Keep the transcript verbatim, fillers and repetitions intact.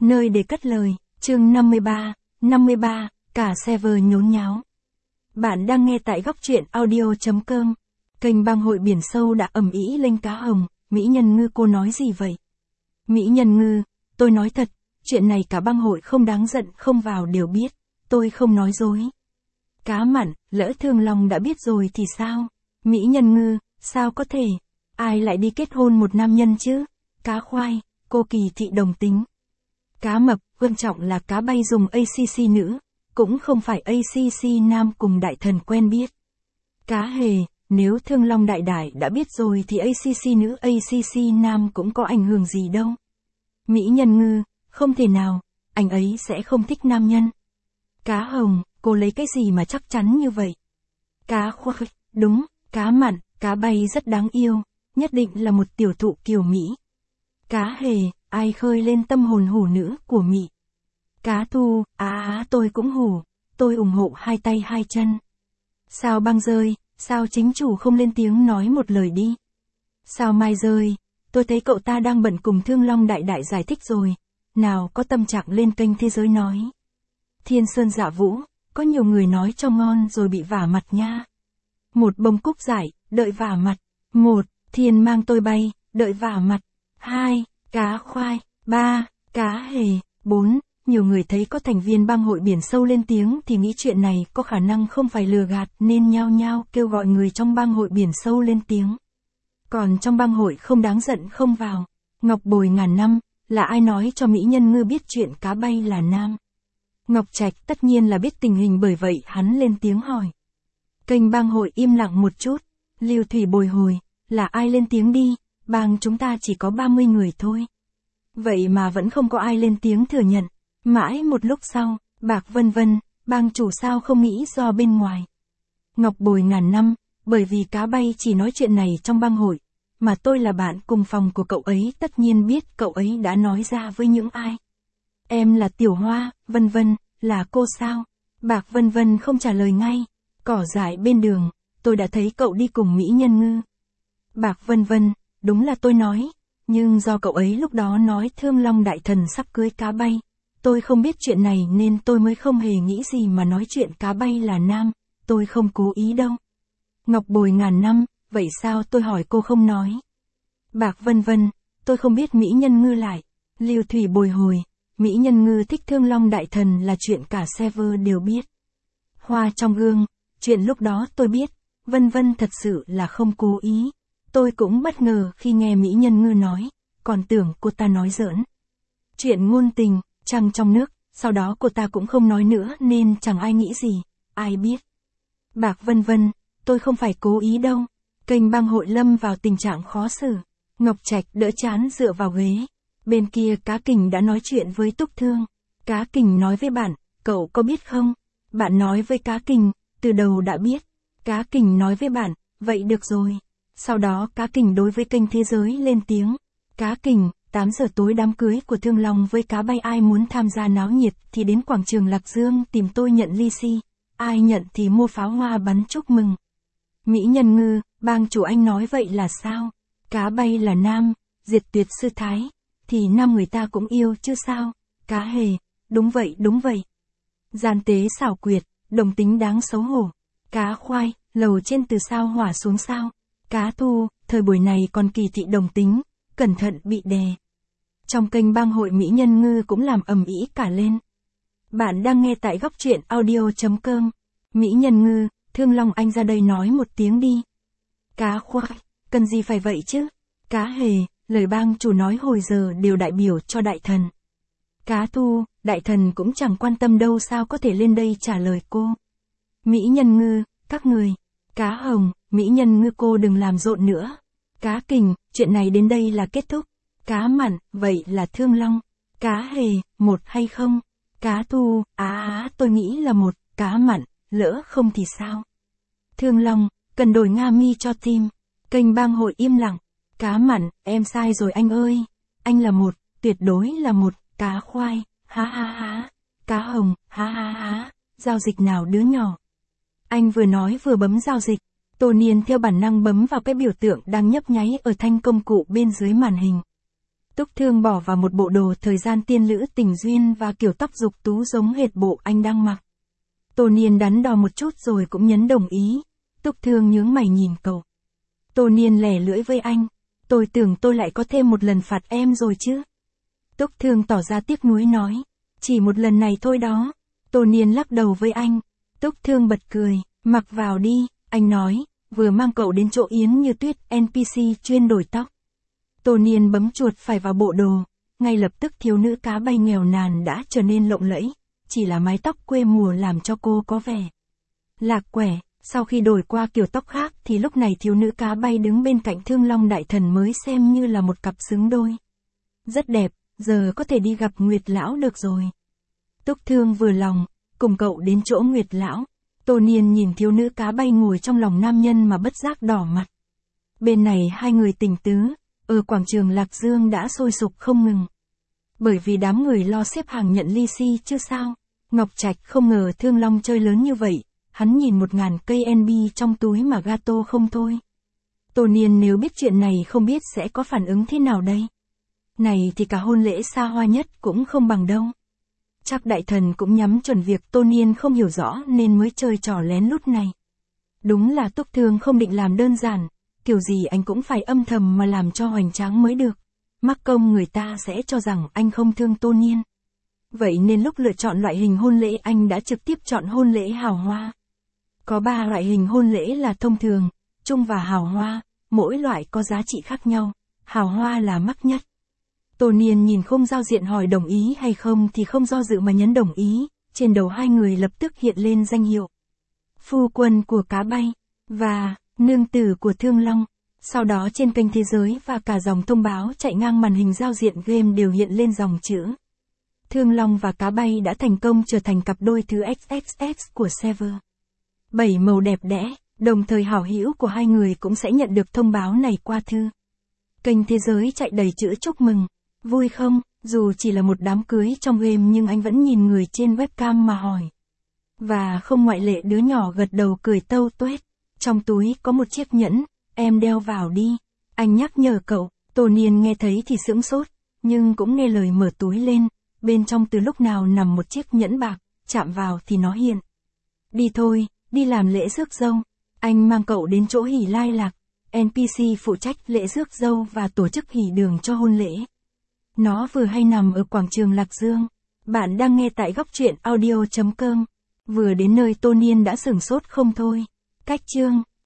Nơi để cất lời, chương năm mươi ba, năm mươi ba, cả server nhốn nháo. Bạn đang nghe tại góc truyện audio.com. Kênh bang hội biển sâu đã ầm ĩ lên cá hồng. Mỹ Nhân Ngư, cô nói gì vậy? Mỹ Nhân Ngư, tôi nói thật, chuyện này cả bang hội không đáng giận không vào đều biết, tôi không nói dối. Cá Mặn, lỡ Thương Long đã biết rồi thì sao? Mỹ Nhân Ngư, sao có thể? Ai lại đi kết hôn một nam nhân chứ? Cá Khoai, cô Kỳ Thị đồng tính. Cá Mập, quan trọng là cá bay dùng a xê xê nữ, cũng không phải a xê xê nam cùng đại thần quen biết. Cá Hề, nếu Thương Long đại đại đã biết rồi thì a xê xê nữ a xê xê nam cũng có ảnh hưởng gì đâu. Mỹ Nhân Ngư, không thể nào, anh ấy sẽ không thích nam nhân. Cá Hồng, cô lấy cái gì mà chắc chắn như vậy? Cá Khoai, đúng, Cá Mặn, cá bay rất đáng yêu, nhất định là một tiểu thụ kiều Mỹ. Cá Hề, ai khơi lên tâm hồn hủ nữ của Mỹ? Cá Thu, á á tôi cũng hủ, tôi ủng hộ hai tay hai chân. Sao Băng rơi, sao chính chủ không lên tiếng nói một lời đi? Sao Mai rơi, tôi thấy cậu ta đang bận cùng Thương Long đại đại giải thích rồi, nào có tâm trạng lên kênh thế giới nói. Thiên Sơn Dạ Vũ, có nhiều người nói cho ngon rồi bị vả mặt nha. Một bông cúc giải, đợi vả mặt. Một, Thiên mang tôi bay, đợi vả mặt. Hai, Cá Khoai. Ba, Cá Hề. Bốn, nhiều người thấy có thành viên bang hội biển sâu lên tiếng thì nghĩ chuyện này có khả năng không phải lừa gạt nên nhao nhao kêu gọi người trong bang hội biển sâu lên tiếng. Còn trong bang hội không đáng giận không vào. Ngọc Bồi ngàn năm, là ai nói cho Mỹ Nhân Ngư biết chuyện cá bay là nam? Ngọc Trạch tất nhiên là biết tình hình, bởi vậy hắn lên tiếng hỏi. Kênh bang hội im lặng một chút. Lưu Thủy bồi hồi, là ai lên tiếng đi, bang chúng ta chỉ có ba mươi người thôi. Vậy mà vẫn không có ai lên tiếng thừa nhận. Mãi một lúc sau, Bạc Vân Vân, bang chủ sao không nghĩ do bên ngoài. Ngọc Bồi ngàn năm, bởi vì cá bay chỉ nói chuyện này trong bang hội, mà tôi là bạn cùng phòng của cậu ấy tất nhiên biết cậu ấy đã nói ra với những ai. Em là Tiểu Hoa, Vân Vân, là cô sao? Bạc Vân Vân không trả lời ngay. Cỏ dại bên đường, tôi đã thấy cậu đi cùng Mỹ Nhân Ngư. Bạc Vân Vân, đúng là tôi nói, nhưng do cậu ấy lúc đó nói Thương Long đại thần sắp cưới cá bay, tôi không biết chuyện này nên tôi mới không hề nghĩ gì mà nói chuyện cá bay là nam, tôi không cố ý đâu. Ngọc Bồi ngàn năm, vậy sao tôi hỏi cô không nói? Bạc Vân Vân, tôi không biết Mỹ Nhân Ngư lại. Lưu Thủy bồi hồi, Mỹ Nhân Ngư thích Thương Long đại thần là chuyện cả server đều biết. Hoa trong gương, chuyện lúc đó tôi biết, Vân Vân thật sự là không cố ý. Tôi cũng bất ngờ khi nghe Mỹ Nhân Ngư nói, còn tưởng cô ta nói giỡn. Chuyện ngôn tình, trăng trong nước, sau đó cô ta cũng không nói nữa nên chẳng ai nghĩ gì, ai biết. Bạc Vân Vân, tôi không phải cố ý đâu. Kênh bang hội lâm vào tình trạng khó xử. Ngọc Trạch đỡ chán dựa vào ghế. Bên kia Cá Kình đã nói chuyện với Túc Thương. Cá Kình nói với bạn, cậu có biết không? Bạn nói với Cá Kình, từ đầu đã biết. Cá Kình nói với bạn, vậy được rồi. Sau đó Cá Kình đối với kênh thế giới lên tiếng. Cá Kình, tám giờ tối đám cưới của Thương Long với cá bay, ai muốn tham gia náo nhiệt thì đến quảng trường Lạc Dương tìm tôi nhận ly xi. Ai nhận thì mua pháo hoa bắn chúc mừng. Mỹ Nhân Ngư, bang chủ anh nói vậy là sao? Cá bay là nam, diệt tuyệt sư thái, thì nam người ta cũng yêu chứ sao? Cá Hề, đúng vậy đúng vậy. Gian tế xảo quyệt, đồng tính đáng xấu hổ. Cá Khoai, lầu trên từ sao hỏa xuống sao? Cá Thu, thời buổi này còn Kỳ Thị đồng tính, cẩn thận bị đè. Trong kênh bang hội Mỹ Nhân Ngư cũng làm ầm ĩ cả lên. Bạn đang nghe tại góc truyện audio.com. Mỹ Nhân Ngư, Thương Long anh ra đây nói một tiếng đi. Cá Khoai, cần gì phải vậy chứ? Cá Hề, lời bang chủ nói hồi giờ đều đại biểu cho đại thần. Cá Thu, đại thần cũng chẳng quan tâm đâu, sao có thể lên đây trả lời cô. Mỹ Nhân Ngư, các người. Cá Hồng, Mỹ Nhân Ngư cô đừng làm rộn nữa. Cá Kình, chuyện này đến đây là kết thúc. Cá Mặn, vậy là Thương Long. Cá Hề, một hay không? Cá Thu, á á tôi nghĩ là một. Cá Mặn, lỡ không thì sao? Thương Long, cần đổi Nga mi cho team. Kênh bang hội im lặng. Cá Mặn, em sai rồi anh ơi. Anh là một, tuyệt đối là một. Cá Khoai, ha ha ha. Cá Hồng, ha ha ha. Giao dịch nào đứa nhỏ? Anh vừa nói vừa bấm giao dịch. Tô Niên theo bản năng bấm vào cái biểu tượng đang nhấp nháy ở thanh công cụ bên dưới màn hình. Túc Thương bỏ vào một bộ đồ thời gian tiên lữ tình duyên và kiểu tóc dục tú giống hệt bộ anh đang mặc. Tô Niên đắn đo một chút rồi cũng nhấn đồng ý. Túc Thương nhướng mày nhìn cậu. Tô Niên lẻ lưỡi với anh. Tôi tưởng tôi lại có thêm một lần phạt em rồi chứ. Túc Thương tỏ ra tiếc nuối nói. Chỉ một lần này thôi đó. Tô Niên lắc đầu với anh. Túc Thương bật cười. Mặc vào đi, anh nói, vừa mang cậu đến chỗ Yến Như Tuyết en pê xê chuyên đổi tóc. Tô Niên bấm chuột phải vào bộ đồ. Ngay lập tức thiếu nữ cá bay nghèo nàn đã trở nên lộng lẫy. Chỉ là mái tóc quê mùa làm cho cô có vẻ lạc quẻ. Sau khi đổi qua kiểu tóc khác thì lúc này thiếu nữ cá bay đứng bên cạnh Thương Long Đại Thần mới xem như là một cặp xứng đôi. Rất đẹp, giờ có thể đi gặp Nguyệt Lão được rồi. Túc Thương vừa lòng, cùng cậu đến chỗ Nguyệt Lão. Tô Niên nhìn thiếu nữ cá bay ngồi trong lòng nam nhân mà bất giác đỏ mặt. Bên này hai người tình tứ, ở quảng trường Lạc Dương đã sôi sục không ngừng. Bởi vì đám người lo xếp hàng nhận ly xi chứ sao. Ngọc Trạch không ngờ Thương Long chơi lớn như vậy. Hắn nhìn một ngàn cây en bê trong túi mà gato không thôi. Tô Niên nếu biết chuyện này không biết sẽ có phản ứng thế nào đây. Này thì cả hôn lễ xa hoa nhất cũng không bằng đâu. Chắc đại thần cũng nhắm chuẩn việc Tô Niên không hiểu rõ nên mới chơi trò lén lút này. Đúng là Túc Thương không định làm đơn giản, kiểu gì anh cũng phải âm thầm mà làm cho hoành tráng mới được. Mắc công người ta sẽ cho rằng anh không thương Tô Niên. Vậy nên lúc lựa chọn loại hình hôn lễ anh đã trực tiếp chọn hôn lễ hào hoa. Có ba loại hình hôn lễ là thông thường, trung và hào hoa, mỗi loại có giá trị khác nhau, hào hoa là mắc nhất. Tô Niên nhìn khung giao diện hỏi đồng ý hay không thì không do dự mà nhấn đồng ý, trên đầu hai người lập tức hiện lên danh hiệu. Phu quân của cá bay, và, nương tử của Thương Long. Sau đó trên kênh thế giới và cả dòng thông báo chạy ngang màn hình giao diện game đều hiện lên dòng chữ. Thương Long và cá bay đã thành công trở thành cặp đôi thứ ích ích ích của server. Bảy màu đẹp đẽ, đồng thời hảo hữu của hai người cũng sẽ nhận được thông báo này qua thư. Kênh thế giới chạy đầy chữ chúc mừng. Vui không, dù chỉ là một đám cưới trong game nhưng anh vẫn nhìn người trên webcam mà hỏi. Và không ngoại lệ đứa nhỏ gật đầu cười tâu tuét. Trong túi có một chiếc nhẫn, em đeo vào đi. Anh nhắc nhở cậu, Tô Niên nghe thấy thì sững sốt, nhưng cũng nghe lời mở túi lên. Bên trong từ lúc nào nằm một chiếc nhẫn bạc, chạm vào thì nó hiện. Đi thôi, đi làm lễ rước dâu. Anh mang cậu đến chỗ hỉ lai lạc. en pê xê phụ trách lễ rước dâu và tổ chức hỉ đường cho hôn lễ. Nó vừa hay nằm ở quảng trường Lạc Dương. Bạn đang nghe tại góc truyện audio chấm com. Vừa đến nơi Tô Niên đã sửng sốt không thôi. Cách chương